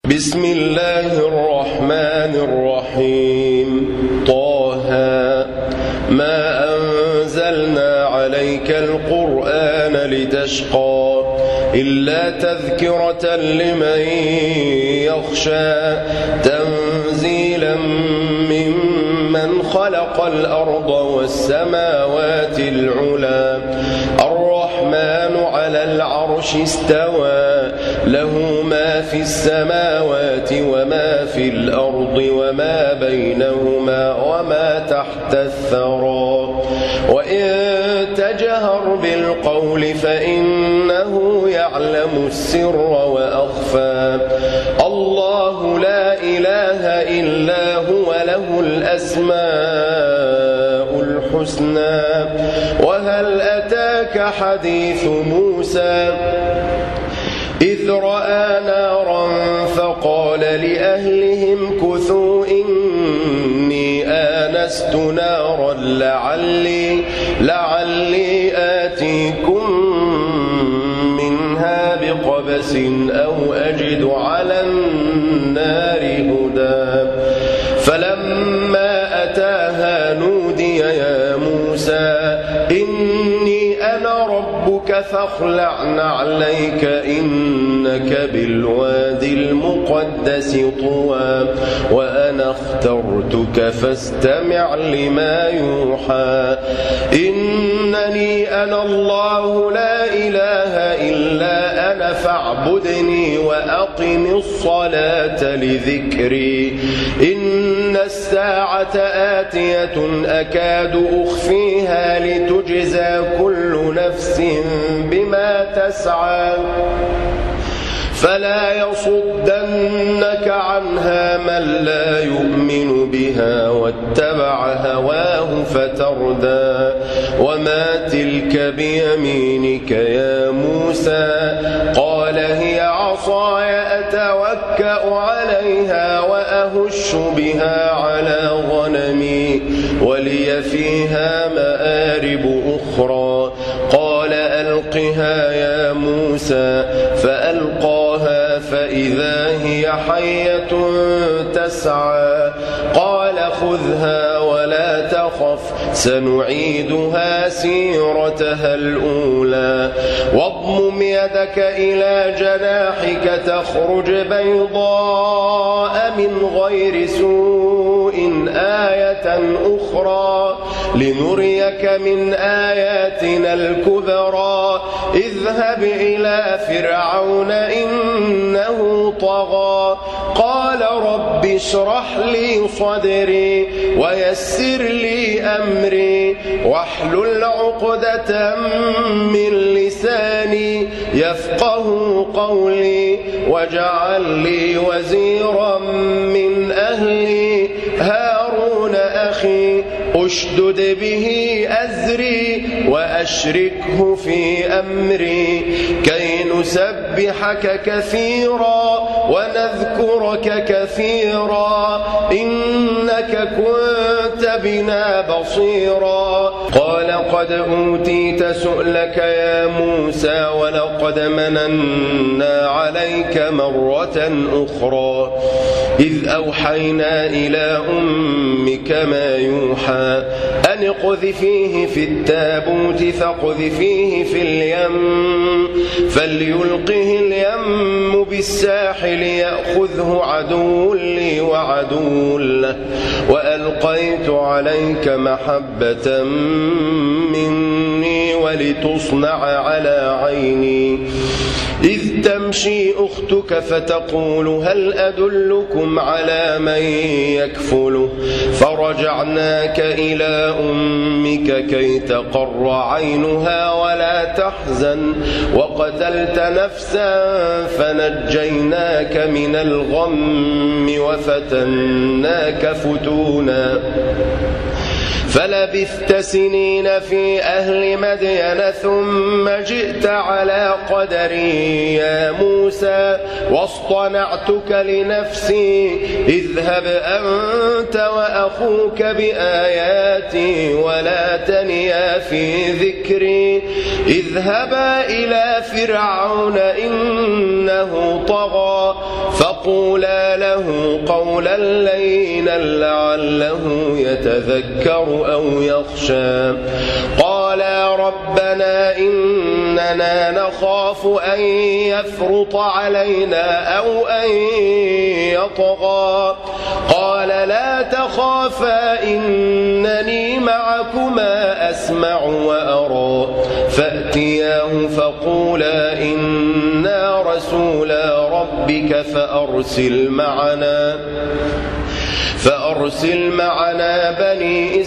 بسم الله الرحمن الرحيم. طه ما أنزلنا عليك القرآن لتشقى إلا تذكرة لمن يخشى تنزيلا ممن خلق الأرض والسماوات العلى الرحمن على العرش استوى له ما في السماوات وما في الأرض وما بينهما وما تحت الثرى وإن تجهر بالقول فإنه يعلم السر وأخفى الله لا إله إلا هو له الأسماء الحسنى وهل أتاك حديث موسى إذ رأى نارا فقال لأهلهم كثوا إني آنست نارا لعلي آتيكم منها بقبس أو أجد على النار هدى فلما أتاها نودي يا موسى إني أنا ربك فاخلع نعليك إنك بالوادي المقدس طوى وأنا اخترتك فاستمع لما يوحى إنني أنا الله لا إله إلا أنا فاعبدني وأقم الصلاة لذكري إن الساعة آتية أكاد أخفيها لتجزى كل نفس بما تسعى فلا يصدنك عنها من لا يؤمن بها واتبع هواه فتردى وما تلك بيمينك يا موسى قال هي عصاي أتوكأ عليها وأهش بها على غنمي ولي فيها مآرب أخرى قال ألقها يا موسى فألقاها فإذا هي حية تسعى قال خذها ولا تخف سنعيدها سيرتها الأولى واضمم يدك إلى جناحك تخرج بيضاء من غير سوء آية أخرى لنريك من آياتنا الكبرى اذهب إلى فرعون إنه طغى قال رب اشرح لي صدري ويسر لي أمري واحلل عقدة من لساني يفقه قولي واجعل لي وزيرا من أهلي هارون أخي أشدد به أزري وأشركه في أمري كي نسبحك كثيرا ونذكرك كثيرا إنك كنت بنا بصيرا قال قد أوتيت سؤلك يا موسى ولقد مننا عليك مرة أخرى إذ أوحينا إلى أمك ما يوحى أن اقذفيه في التابوت فاقذفيه في اليم فليلقه اليم بالساحل يأخذه عدو لي وعدو له وألقيت عليك محبة مني ولتصنع على عيني إذ تمشي أختك فتقول هل أدلكم على من يكفله فرجعناك إلى أمك كي تقر عينها ولا تحزن وقتلت نفسا فنجيناك من الغم وفتناك فتونا فلبثت سنين في أهل مدين ثم جئت على قدري يا موسى واصطنعتك لنفسي اذهب أنت وأخوك بآياتي ولا تنيا في ذكري اذهبا إلى فرعون إنه طغى فقولا له قولا لينا لعله يتذكر أو يخشى. قالا ربنا إننا نخاف أن يفرط علينا أو أن يطغى. قال لا تخافا إنني معكما أسمع وأرى. فأتياه فقولا إنا رسولا ربك فأرسل معنا بني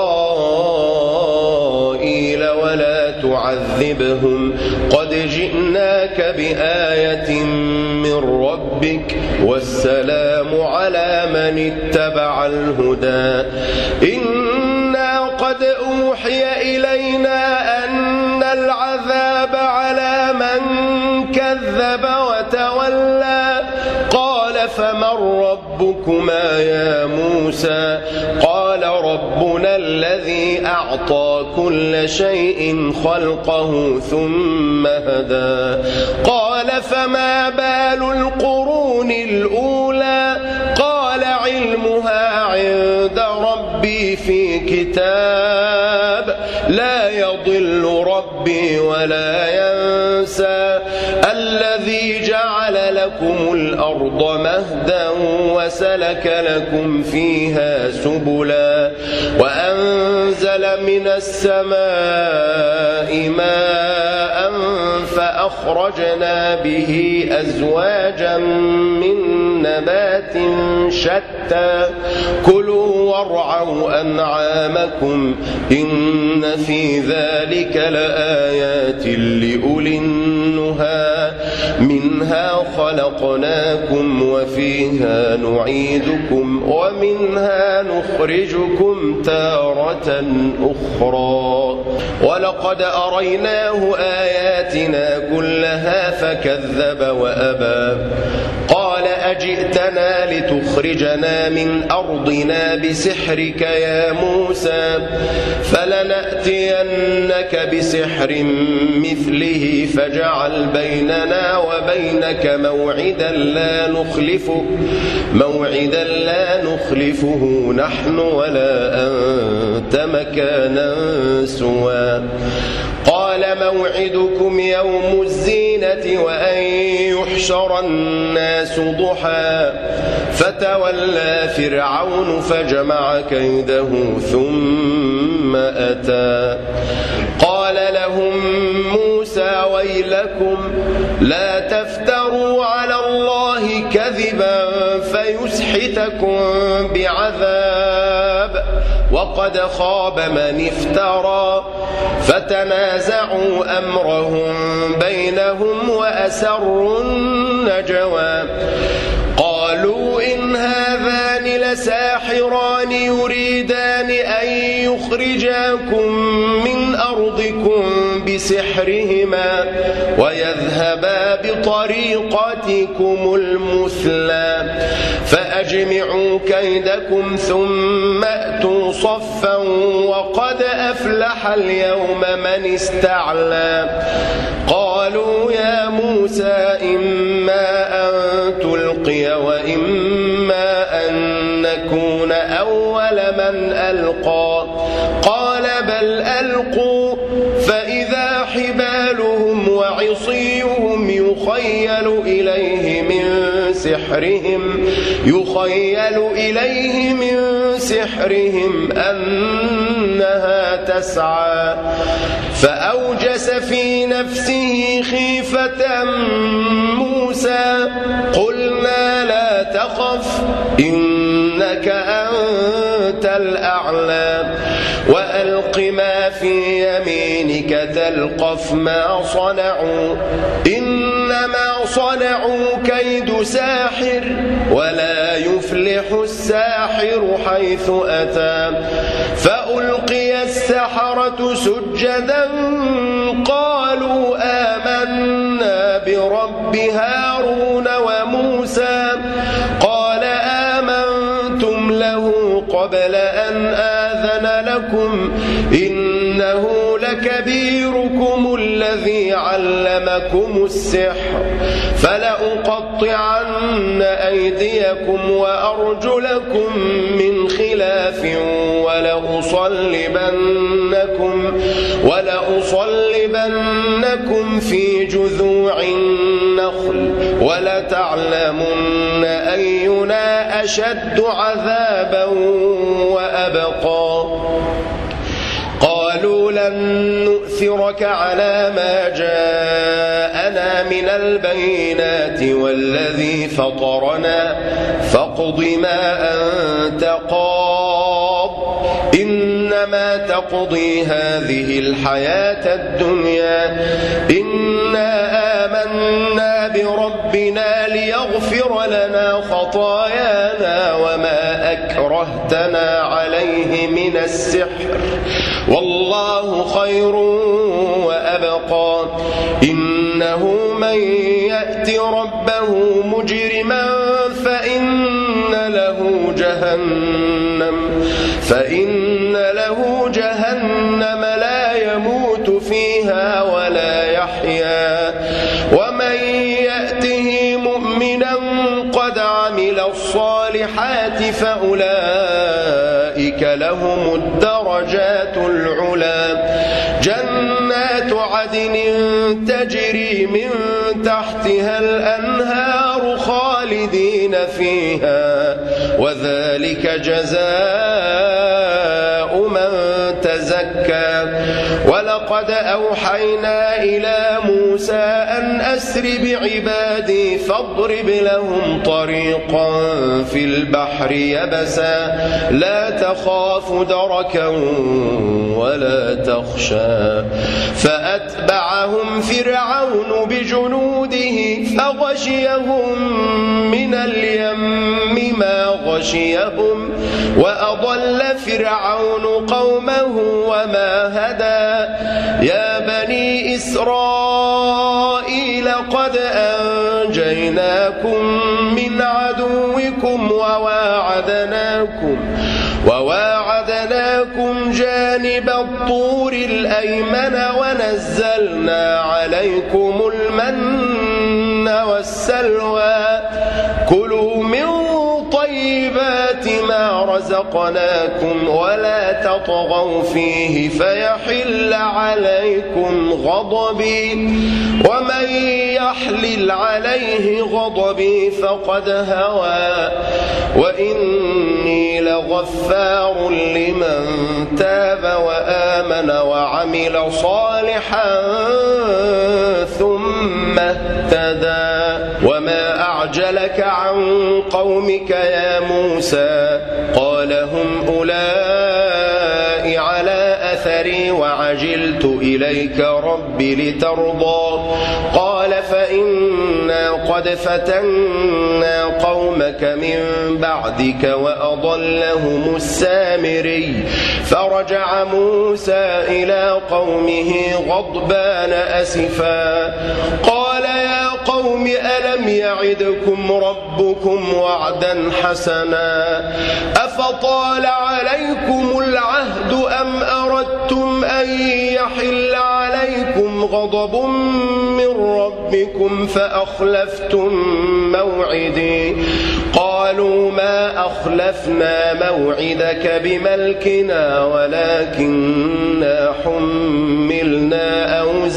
إسرائيل ولا تعذبهم قد جئناك بآية من ربك والسلام على من اتبع الهدى. إنا قد أوحي إلينا أن العذاب على من كذب وتولى. قال فمن ربكما يا موسى؟ قال ربنا الذي أعطى كل شيء خلقه ثم هدى. قال فما بال القرون الأولى؟ قال علمها عند ربي في كتاب لا يضل ربي ولا ينسى. الذي جعل لكم الأرض مهدا وسلك لكم فيها سبلا وأنزل من السماء ماء فأخرجنا به أزواجا من نبات شتى. كلوا وارعوا أنعامكم إن في ذلك لآيات لأولي النهى. منها خلقناكم وفيها نعيدكم ومنها نخرجكم تارة أخرى. ولقد أريناه آياتنا كلها فكذب وأبى. قال أجئتنا لتخرجنا من أرضنا بسحرك يا موسى؟ فلنأتينك بسحر مثله فاجعل بيننا وبينك موعدا لا نخلفه نحن ولا أنت مكانا سوى. قال موعدكم يوم الزينة وأن يحشر الناس ضحى. فتولى فرعون فجمع كيده ثم أتى. قال لهم موسى ويلكم لا تفتروا على الله كذبا فيسحتكم بعذاب وقد خاب من افترى. فتنازعوا أمرهم بينهم وأسروا النجوى. قالوا إن هذان لساحران يريدان أن يخرجاكم من أرضكم بسحرهما ويذهبا بطريقتكم المثلى. فأجمعوا كيدكم ثم أتوا صفا وقد أفلح اليوم من استعلى. قالوا يا موسى إما أن تلقي وإما أن نكون أول من ألقى. قال بل ألقوا فإذا حبالهم وعصيهم يخيل إليه من سحرهم أنها تسعى. فأوجس في نفسه خيفة موسى. قلنا لا تخف إنك أنت الأعلى وألق ما في يمينك تلقف ما صنعوا إنما صنعوا كيد ساحر ولا يفلح الساحر حيث أتى. فألقي السحرة سجدا قالوا آمنا برب هارون وموسى. قال آمنتم له قبل أن آذن لكم إنه لكبيركم الذي علمكم السحر فلأقطعن أيديكم وأرجلكم من خلاف ولأصلبنكم في جذوع النخل ولتعلمن أينا أشد عذابا وأبقى قالوا لن نؤثرك على ما جاءنا من البينات والذي فطرنا فاقض ما أنت قاض إنما تقضي هذه الحياة الدنيا إنا آمنا بربنا ليغفر لنا خطايانا وما أكرهتنا عليه من السحر والله خير وأبقى إنه من يأت ربه مجرما فإن له جهنم لا يموت فيها ولا يحيا ومن يأته مؤمنا قد عمل الصالحات فأولئك لهم الدرجات العلى جنات عدن تجري من تحتها الأنهار خالدين فيها وذلك جزاء من تزكى ولقد أوحينا إلى موسى أن أسر بعبادي فاضرب لهم طريقا في البحر يبسا لا تخاف دركا ولا تخشى فأتبعهم فرعون بجنوده فغشيهم من اليم ما غشيهم وأضل فرعون قومه وما هدى يا بني إسرائيل قد أنجيناكم من عدوكم وواعدناكم جانب الطور الأيمن ونزلنا عليكم المن والسلوى كلوا من طيبات ما رزقناكم ولا تطغوا فيه فيحل عليكم غضبي ومن يحلل عليه غضبي فقد هوى وإني لغفار لمن تاب وآمن وعمل صالحا ثم اهتدى وما أعجلك عن قومك يا موسى قال هم أولئك على أثري وعجلت إليك رب لترضى قال فإنا قد فتنا قومك من بعدك وأضلهم السامري فرجع موسى إلى قومه غضبان أسفا قال يا قوم ألم يعدكم ربكم وعدا حسنا أفطال عليكم العهد أم أردتم أن يحل عليكم غضب من ربكم فأخلفتم موعدي قالوا ما أخلفنا موعدك بملكنا ولكننا حملنا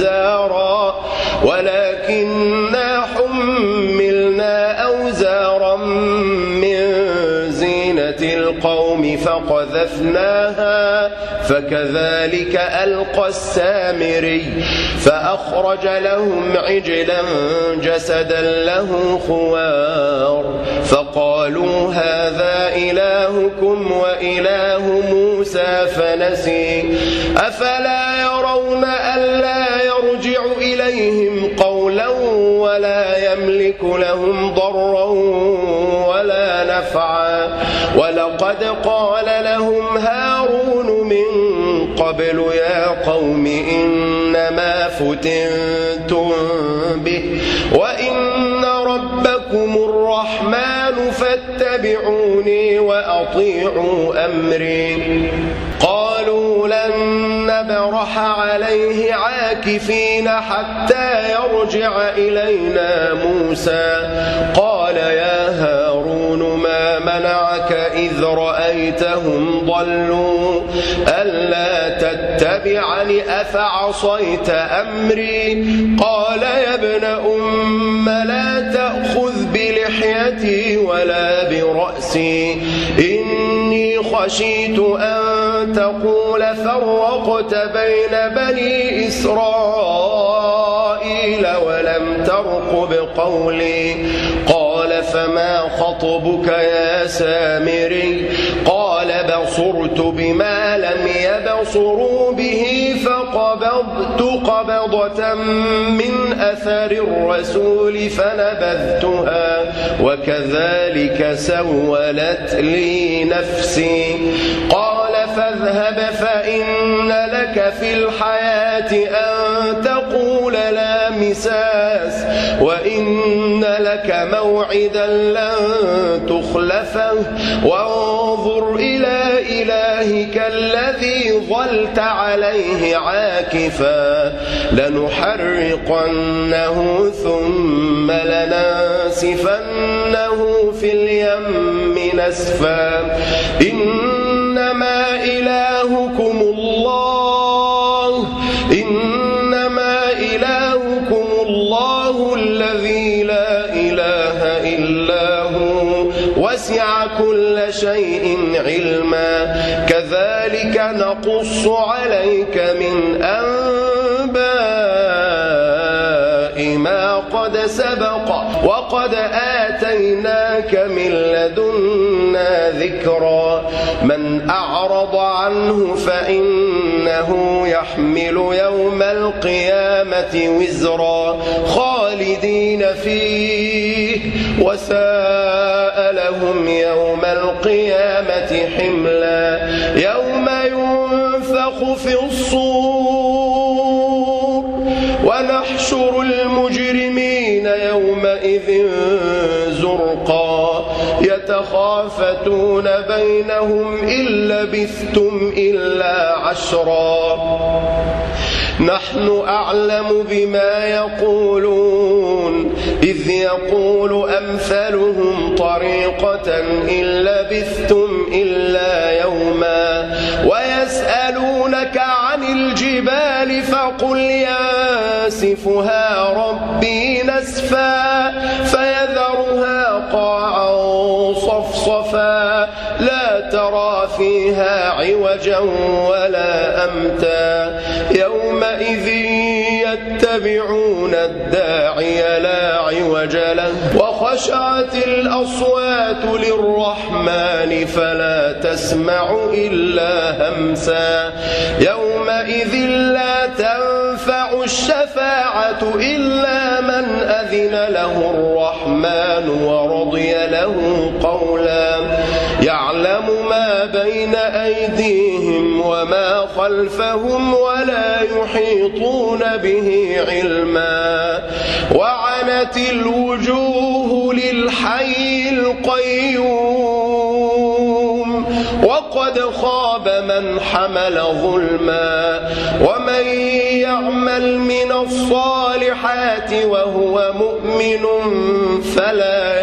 أوزارا من زينة القوم فقذفناها فكذلك ألقى السامري فأخرج لهم عجلا جسدا له خوار فقالوا هذا إلهكم وإله موسى فنسي أفلا يرون ألا يرجع إليهم قولا ولا يملك لهم ضرا ولا نفعا ولقد قال لهم هارون من قبل يا قوم إنما فتنتم به وإن ربكم الرحمن فاتبعوني وأطيعوا أمري قالوا قالوا لن نبرح عليه عاكفين حتى يرجع إلينا موسى قال يا هارون ما منعك إذ رأيتهم ضلوا ألا تتبعني أفعصيت أمري قال يا ابن أم لا تأخذ بلحيتي ولا برأسي إني خشيت أن تقول فرقت بين بني إسرائيل ولم ترقب قولي قال فما خطبك يا سامري قال بصرت بما لم يبصروا به فقبضت قبضة من أثر الرسول فنبذتها وكذلك سولت لي نفسي قال فاذهب فإن لك في الحياة أن تقول لا مساس وإن لك موعدا لن تخلفه وانظر إلى إلهك الذي ظلت عليه عاكفا لنحرقنه ثم لننسفنه في اليم نسفا إنما إلهكم الله الذي لا إله إلا هو وسع كل شيء علما كذلك نقص عليك من أنباء ما قد سبق وقد آتيناك من لدنا ذكرا من أعرض عنه فإنه يحمل يوم القيامة وزرا خالدين فيه وساء لهم يوم القيامة حملا يوم ينفخ في الصور ونحشر المجرمين يومئذ زرقا يتخافتون بينهم إن لبثتم إلا عشرا نحن أعلم بما يقولون إذ يقول أمثلهم طريقة إن لبثتم إلا يوما ويسألونك عن الجبال فقل ينسفها ربي نسفا فيذرها قاعا صفصفا لا ترى فيها عوجا ولا أمتا يومئذ يتبعون الداعي لا عوج له وخشعت الأصوات للرحمن فلا تسمع إلا همسا يومئذ لا تنفع الشفاعة إلا من أذن له الرحمن ورضي له قولا يعلم ما بين أيديهم وما خلفهم ولا يحيطون به علما وعنت الوجوه للحي القيوم وقد خاب من حمل ظلما ومن يعمل من الصالحات وهو مؤمن فلا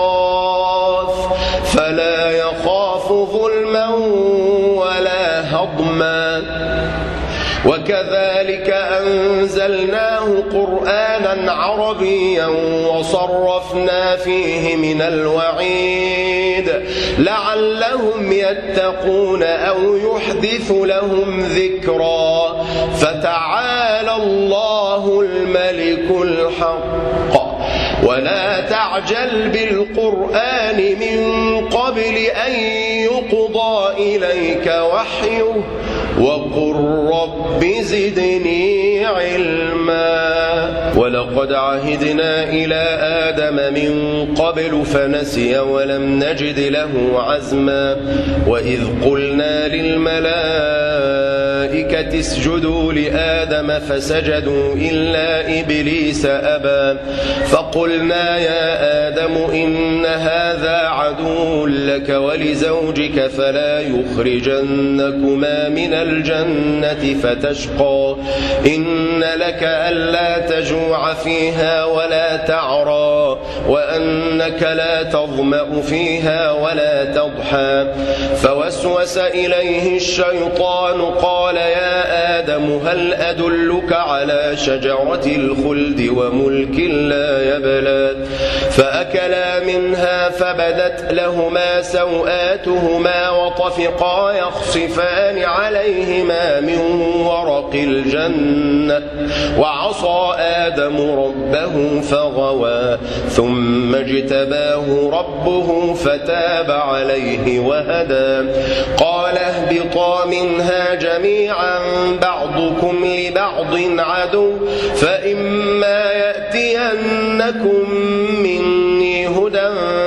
يخاف ظلما ولا هضما وكذلك أنزلناه قرآنا عربيا وصرفنا فيه من الوعيد لعلهم يتقون أو يحدث لهم ذكرا فتعالى الله الملك الحق ولا تعجل بالقرآن من قبل أن يقضى إليك وحيه وقل رب زدني علما ولقد عهدنا إلى آدم من قبل فنسي ولم نجد له عزما وإذ قلنا للملائكة الملائكة اسجدوا لآدم فسجدوا إلا إبليس أبى فقلنا يا آدم إن هذا عدو لك ولزوجك فلا يخرجنكما من الجنة فتشقى إن لك ألا تجوع فيها ولا تعرى وأنك لا تظمأ فيها ولا تضحى فوسوس إليه الشيطان قال يا آدم هل أدلك على شجرة الخلد وملك لا يبلى فأكلا منها فبدت لهما سوآتهما وطفقا يخصفان عليهما من ورق الجنة وعصى آدم ربه فغوى ثم اجتباه ربه فتاب عليه وهدى قال اهبطا منها جميعا بعضكم لبعض عدو فإما يأتينكم مني هدى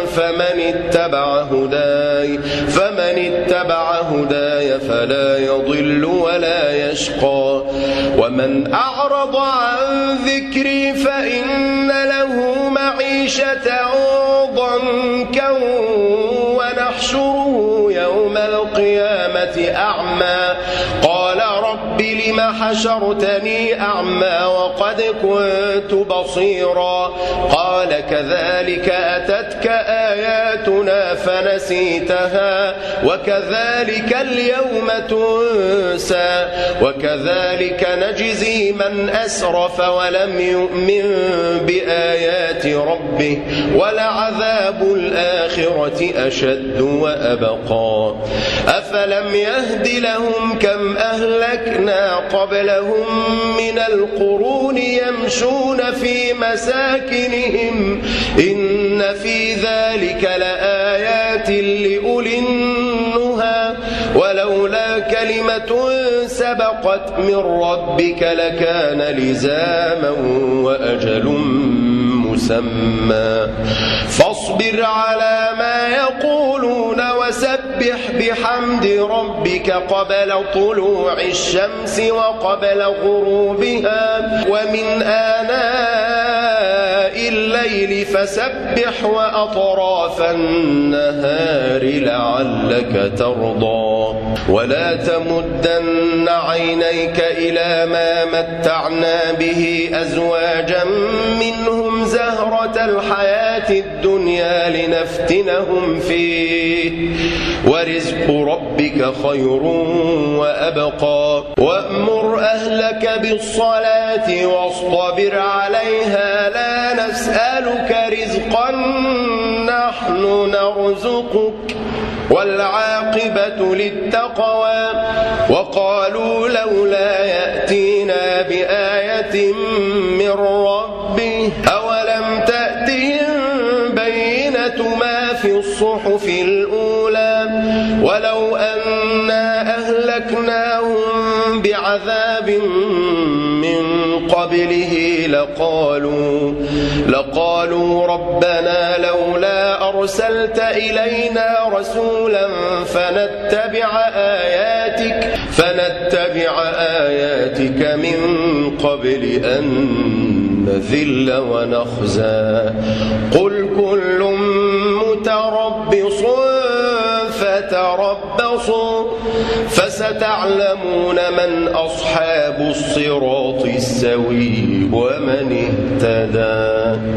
فمن اتبع هداي فلا يضل ولا يشقى ومن أعرض عن ذكري فإن له معيشة ضنكا ونحشره يوم القيامة أعمى قال رب لم حشرتني أعمى وقد كنت بصيرا قال كذلك أتتك آياتنا فنسيتها وكذلك اليوم تنسى وكذلك نجزي من أسرف ولم يؤمن بآيات ربه ولعذاب الآخرة أشد وأبقى أفلم يهد لهم كم أهلكنا قبلهم من القرون يمشون في مساكنهم إن في ذلك لآيات لأولي النهى ولولا كلمة سبقت من ربك لكان لزاما وأجل مسمى فاصبر على ما يقولون وسبح بحمد ربك قبل طلوع الشمس وقبل غروبها ومن آناء الليل فسبح وأطراف النهار لعلك ترضى ولا تمدن عينيك إلى ما متعنا به أزواجا منهم زهرة الحياة الدنيا لنفتنهم فيه ورزق ربك خير وأبقى وأمر أهلك بالصلاة واصطبر عليها لا نسألك رزقا نحن نرزقك والعاقبة للتقوى وقالوا لولا يأتينا بآية من ربه أولم تأتهم بينة ما في الصحف الأولى ولو أنا أهلكناهم بعذاب من قبله لقالوا ربنا لولا أرسلت إلينا رسولا فنتبع آياتك من قبل أن نذل ونخزى قل كل متربص فتربصوا فستعلمون من أصحاب الصراط السوي ومن اهتدى.